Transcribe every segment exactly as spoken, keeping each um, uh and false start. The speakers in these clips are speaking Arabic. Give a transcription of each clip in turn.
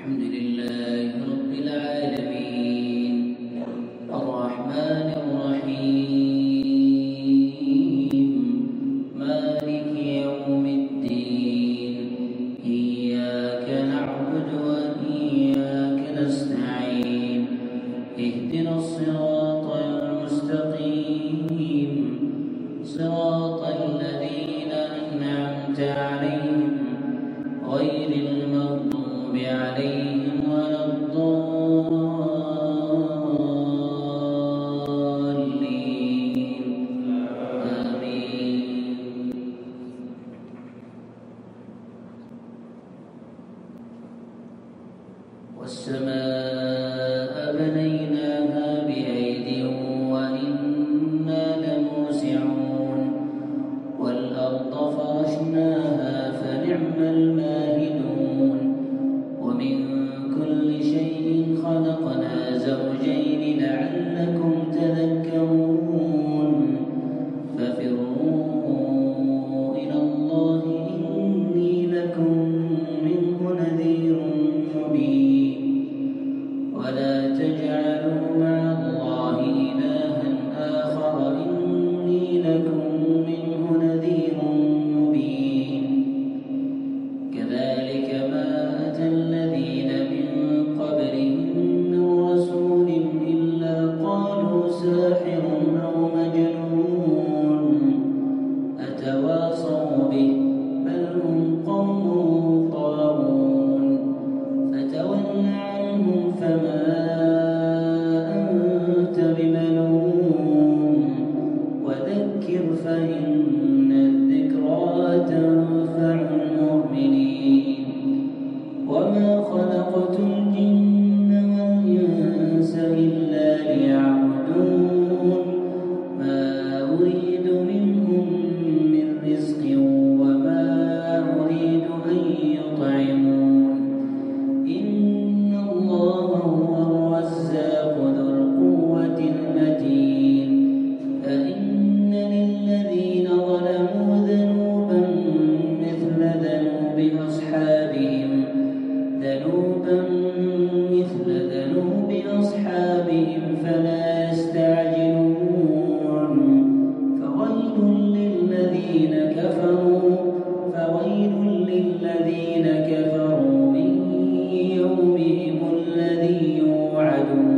الحمد لله رب العالمين الرحمن الرحيم مالك يوم الدين إياك نعبد وإياك نستعين اهدنا الصراط المستقيم صراط الذين أنعمت عليهم غير المغضوب عليهم ولا الضالين آمين. والسماء بنيناها بأيد وإنا لموسعون والأرض فرشناها فنعم الماهدون ومن كل شيء خلقنا زوجين لعلكم تذكرون ففروا إلى الله إني لكم منه نذير مبين ولا تجعلوا مع الله إلها آخر إني لكم منه نذير مبين كذلك ما أتى الذين من قبلهم من رسول إلا قالوا ساحر أو مجنون أتواصوا به بل هم قوم طاغون فتول عنهم فما أنت بملوم وذكر فإن الذكرى تنفع المؤمنين وما خلقت الجن والإنس إلا ليعبدون ما أريد منهم من رزق وما أريد أن يطعمون إن الله هو الرزاق ذو القوة المتين فإن للذين ظلموا ذنوبا مثل ذنوب أصحابهم ذنوبا مثل ذنوب أصحابهم فلا يستعجلون فويل للذين كفروا فويل للذين كفروا من يومهم الذي يوعدون.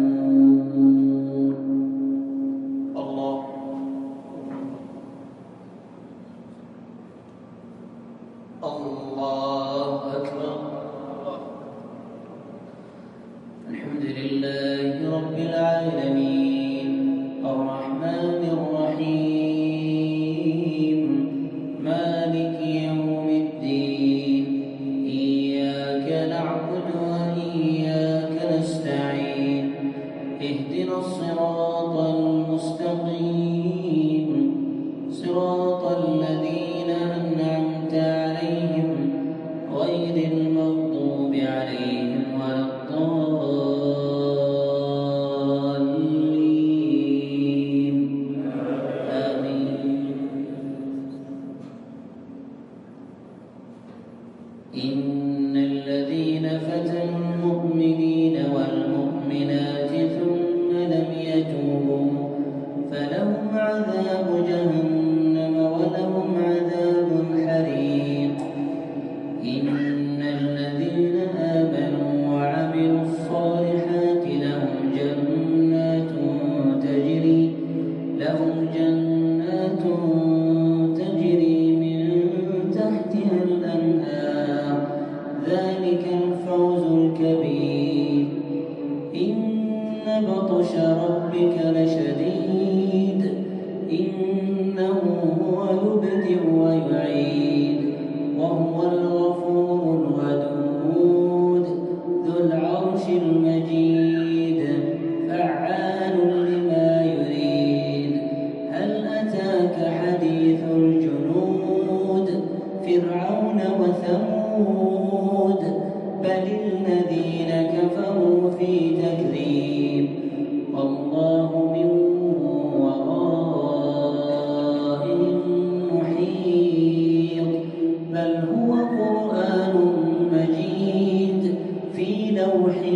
الله الله أكبر. الحمد لله رب العالمين الرحمن الرحيم مالك يوم الدين إياك نعبد وإياك نستعين اهدنا الصراط المستقيم صراط الذين أنعمت عليهم غير المغضوب عليهم ولا الضالين آمين. إن الذين فتنوا المؤمنين والمؤمنات ثم لم يتوبوا فلهم عذاب جهنم ولهم عذاب الحريق. إن الذين آمنوا وعملوا الصالحات لهم جنات تجري لهم جنات تجري من تحتها الأنهار ذلك الفوز الكبير. إن بطش ربك لشديد إنه هو يبدئ ويعيد وهو الغفور الودود ذو العرش المجيد فعال لما يريد. هل أتاك حديث الجنود فرعون وثمود بل الذين كفروا في تكذيب والله من ورائهم محيط بل هو قرآن مجيد لوح